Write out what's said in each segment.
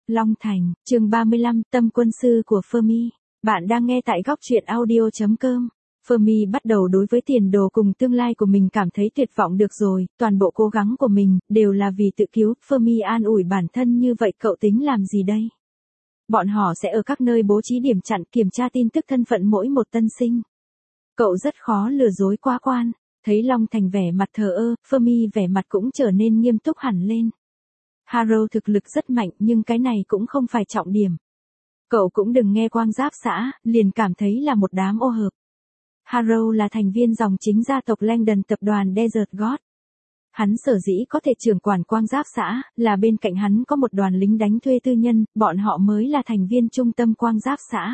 Long Thành, chương 35, tâm quân sư của Fermi. Bạn đang nghe tại góc truyện audio.com. Fermi bắt đầu đối với tiền đồ cùng tương lai của mình cảm thấy tuyệt vọng được rồi, toàn bộ cố gắng của mình, đều là vì tự cứu. Fermi an ủi bản thân như vậy cậu tính làm gì đây? Bọn họ sẽ ở các nơi bố trí điểm chặn kiểm tra tin tức thân phận mỗi một tân sinh. Cậu rất khó lừa dối quá quan. Thấy Long Thành vẻ mặt thờ ơ, Fermi vẻ mặt cũng trở nên nghiêm túc hẳn lên. Harrow thực lực rất mạnh nhưng cái này cũng không phải trọng điểm. Cậu cũng đừng nghe quang giáp xã, liền cảm thấy là một đám ô hợp. Harrow là thành viên dòng chính gia tộc Langdon tập đoàn Desert God. Hắn sở dĩ có thể trưởng quản quang giáp xã, là bên cạnh hắn có một đoàn lính đánh thuê tư nhân, bọn họ mới là thành viên trung tâm quang giáp xã.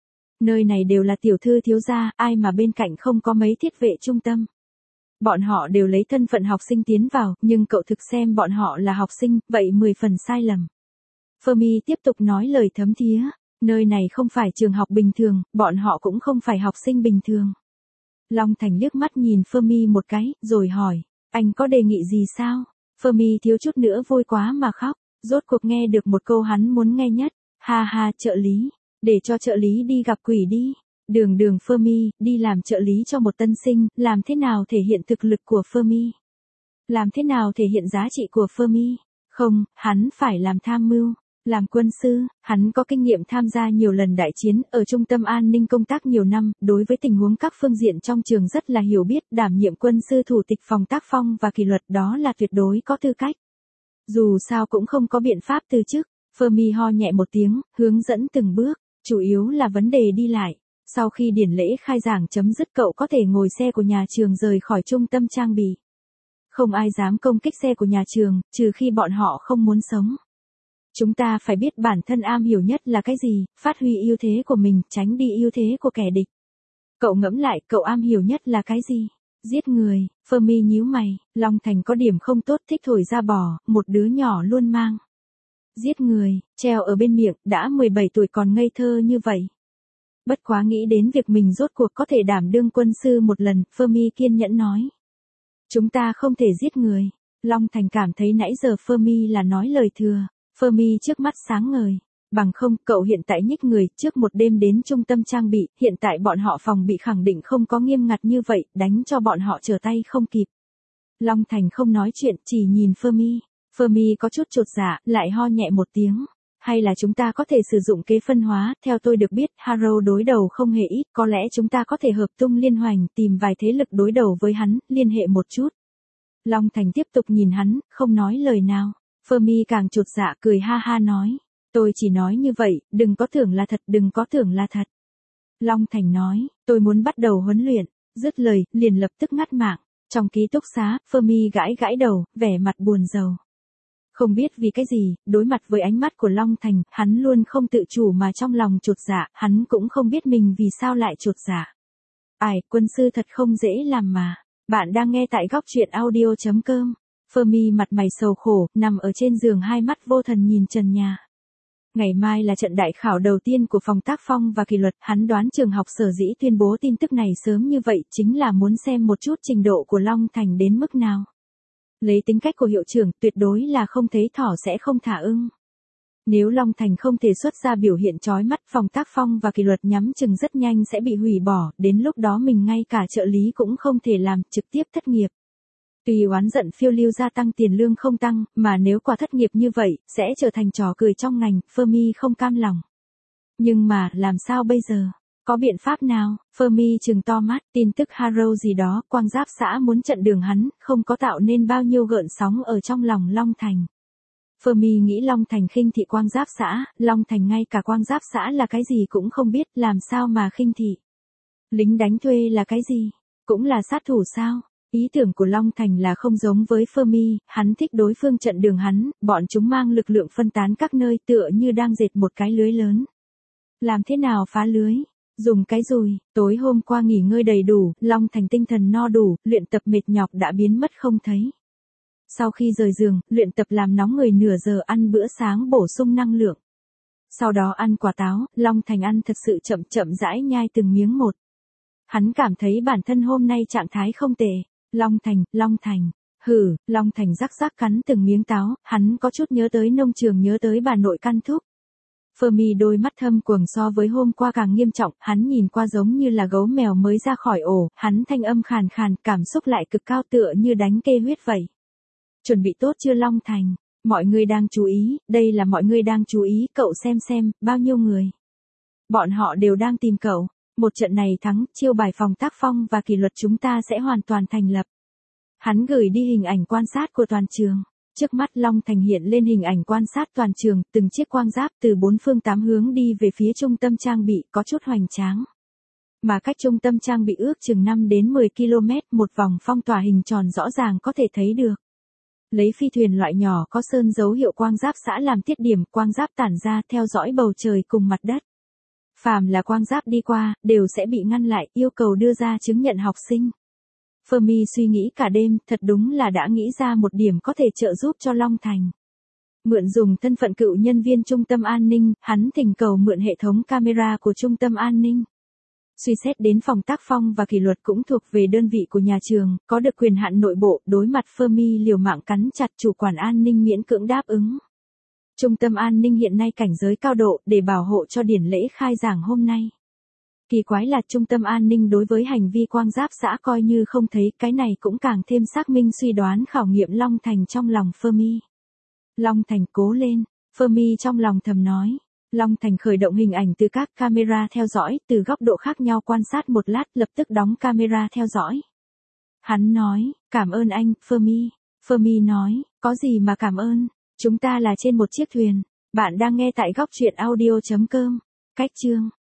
Nơi này đều là tiểu thư thiếu gia, ai mà bên cạnh không có mấy thiết vệ trung tâm. Bọn họ đều lấy thân phận học sinh tiến vào, nhưng cậu thực xem bọn họ là học sinh, vậy 10 phần sai lầm. Fermi tiếp tục nói lời thấm thía, nơi này không phải trường học bình thường, bọn họ cũng không phải học sinh bình thường. Long Thành liếc mắt nhìn Fermi một cái, rồi hỏi, anh có đề nghị gì sao? Fermi thiếu chút nữa vui quá mà khóc, rốt cuộc nghe được một câu hắn muốn nghe nhất, ha ha trợ lý, để cho trợ lý đi gặp quỷ đi. Đường Fermi, đi làm trợ lý cho một tân sinh, làm thế nào thể hiện thực lực của Fermi? Làm thế nào thể hiện giá trị của Fermi? Không, hắn phải làm tham mưu, làm quân sư, hắn có kinh nghiệm tham gia nhiều lần đại chiến, ở trung tâm an ninh công tác nhiều năm, đối với tình huống các phương diện trong trường rất là hiểu biết, đảm nhiệm quân sư thủ tịch phòng tác phong và kỷ luật đó là tuyệt đối có tư cách. Dù sao cũng không có biện pháp từ chức, Fermi ho nhẹ một tiếng, hướng dẫn từng bước, chủ yếu là vấn đề đi lại. Sau khi điển lễ khai giảng chấm dứt cậu có thể ngồi xe của nhà trường rời khỏi trung tâm trang bị. Không ai dám công kích xe của nhà trường, trừ khi bọn họ không muốn sống. Chúng ta phải biết bản thân am hiểu nhất là cái gì, phát huy ưu thế của mình, tránh đi ưu thế của kẻ địch. Cậu ngẫm lại, cậu am hiểu nhất là cái gì? Giết người. Fermi nhíu mày, Long Thành có điểm không tốt thích thổi ra bò, một đứa nhỏ luôn mang. Giết người, treo ở bên miệng, đã 17 tuổi còn ngây thơ như vậy. Bất quá nghĩ đến việc mình rốt cuộc có thể đảm đương quân sư một lần, Fermi kiên nhẫn nói. Chúng ta không thể giết người. Long Thành cảm thấy nãy giờ Fermi là nói lời thừa. Fermi trước mắt sáng ngời. Bằng không, cậu hiện tại nhích người, trước một đêm đến trung tâm trang bị, hiện tại bọn họ phòng bị khẳng định không có nghiêm ngặt như vậy, đánh cho bọn họ trở tay không kịp. Long Thành không nói chuyện, chỉ nhìn Fermi. Fermi có chút chột dạ, lại ho nhẹ một tiếng. Hay là chúng ta có thể sử dụng kế phân hóa, theo tôi được biết, Harrow đối đầu không hề ít, có lẽ chúng ta có thể hợp tung liên hoành, tìm vài thế lực đối đầu với hắn, liên hệ một chút. Long Thành tiếp tục nhìn hắn, không nói lời nào. Fermi càng chột dạ cười ha ha nói, tôi chỉ nói như vậy, đừng có tưởng là thật, đừng có tưởng là thật. Long Thành nói, tôi muốn bắt đầu huấn luyện, dứt lời, liền lập tức ngắt mạng. Trong ký túc xá, Fermi gãi đầu, vẻ mặt buồn rầu. Không biết vì cái gì, đối mặt với ánh mắt của Long Thành, hắn luôn không tự chủ mà trong lòng chột dạ, hắn cũng không biết mình vì sao lại chột dạ. Ai, quân sư thật không dễ làm mà. Bạn đang nghe tại góc truyện audio.com. Fermi mặt mày sầu khổ, nằm ở trên giường hai mắt vô thần nhìn trần nhà. Ngày mai là trận đại khảo đầu tiên của phòng tác phong và kỷ luật, hắn đoán trường học sở dĩ tuyên bố tin tức này sớm như vậy chính là muốn xem một chút trình độ của Long Thành đến mức nào. Lấy tính cách của hiệu trưởng, tuyệt đối là không thấy thỏ sẽ không thả ưng. Nếu Long Thành không thể xuất ra biểu hiện chói mắt, phòng tác phong và kỷ luật nhắm chừng rất nhanh sẽ bị hủy bỏ, đến lúc đó mình ngay cả trợ lý cũng không thể làm, trực tiếp thất nghiệp. Tuy oán giận phiêu lưu gia tăng tiền lương không tăng, mà nếu quả thất nghiệp như vậy, sẽ trở thành trò cười trong ngành, Fermi không cam lòng. Nhưng mà, làm sao bây giờ? Có biện pháp nào? Fermi trừng to mắt, tin tức Harrow gì đó, quang giáp xã muốn chặn đường hắn, không có tạo nên bao nhiêu gợn sóng ở trong lòng Long Thành. Fermi nghĩ Long Thành khinh thị quang giáp xã, Long Thành ngay cả quang giáp xã là cái gì cũng không biết, làm sao mà khinh thị. Lính đánh thuê là cái gì? Cũng là sát thủ sao? Ý tưởng của Long Thành là không giống với Fermi, hắn thích đối phương chặn đường hắn, bọn chúng mang lực lượng phân tán các nơi tựa như đang dệt một cái lưới lớn. Làm thế nào phá lưới? Dùng cái dùi, tối hôm qua nghỉ ngơi đầy đủ, Long Thành tinh thần no đủ, luyện tập mệt nhọc đã biến mất không thấy. Sau khi rời giường, luyện tập làm nóng người nửa giờ ăn bữa sáng bổ sung năng lượng. Sau đó ăn quả táo, Long Thành ăn thật sự chậm rãi nhai từng miếng một. Hắn cảm thấy bản thân hôm nay trạng thái không tệ. Long Thành, Hử, Long Thành rắc rắc cắn từng miếng táo, hắn có chút nhớ tới nông trường, nhớ tới bà nội căn thúc. Fermi đôi mắt thâm quầng so với hôm qua càng nghiêm trọng, hắn nhìn qua giống như là gấu mèo mới ra khỏi ổ, hắn thanh âm khàn khàn, cảm xúc lại cực cao tựa như đánh kê huyết vậy. Chuẩn bị tốt chưa Long Thành? Mọi người đang chú ý, đây là mọi người đang chú ý, cậu xem, bao nhiêu người. Bọn họ đều đang tìm cậu, một trận này thắng, chiêu bài phòng tác phong và kỷ luật chúng ta sẽ hoàn toàn thành lập. Hắn gửi đi hình ảnh quan sát của toàn trường. Trước mắt Long Thành hiện lên hình ảnh quan sát toàn trường, từng chiếc quang giáp từ 4 phương 8 hướng đi về phía trung tâm trang bị, có chút hoành tráng. Mà cách trung tâm trang bị ước chừng 5 đến 10 km, một vòng phong tỏa hình tròn rõ ràng có thể thấy được. Lấy phi thuyền loại nhỏ có sơn dấu hiệu quang giáp xã làm tiết điểm, quang giáp tản ra theo dõi bầu trời cùng mặt đất. Phàm là quang giáp đi qua, đều sẽ bị ngăn lại, yêu cầu đưa ra chứng nhận học sinh. Fermi suy nghĩ cả đêm, thật đúng là đã nghĩ ra một điểm có thể trợ giúp cho Long Thành. Mượn dùng thân phận cựu nhân viên trung tâm an ninh, hắn thỉnh cầu mượn hệ thống camera của trung tâm an ninh. Suy xét đến phòng tác phong và kỷ luật cũng thuộc về đơn vị của nhà trường, có được quyền hạn nội bộ, đối mặt Fermi liều mạng cắn chặt, chủ quản an ninh miễn cưỡng đáp ứng. Trung tâm an ninh hiện nay cảnh giới cao độ để bảo hộ cho điển lễ khai giảng hôm nay. Kỳ quái là trung tâm an ninh đối với hành vi quang giáp xã coi như không thấy, cái này cũng càng thêm xác minh suy đoán khảo nghiệm Long Thành trong lòng Fermi. Long Thành cố lên, Fermi trong lòng thầm nói. Long Thành khởi động hình ảnh từ các camera theo dõi, từ góc độ khác nhau quan sát một lát, lập tức đóng camera theo dõi. Hắn nói, cảm ơn anh, Fermi. Fermi nói, có gì mà cảm ơn, chúng ta là trên một chiếc thuyền. Bạn đang nghe tại góc truyện audio.com. Cách chương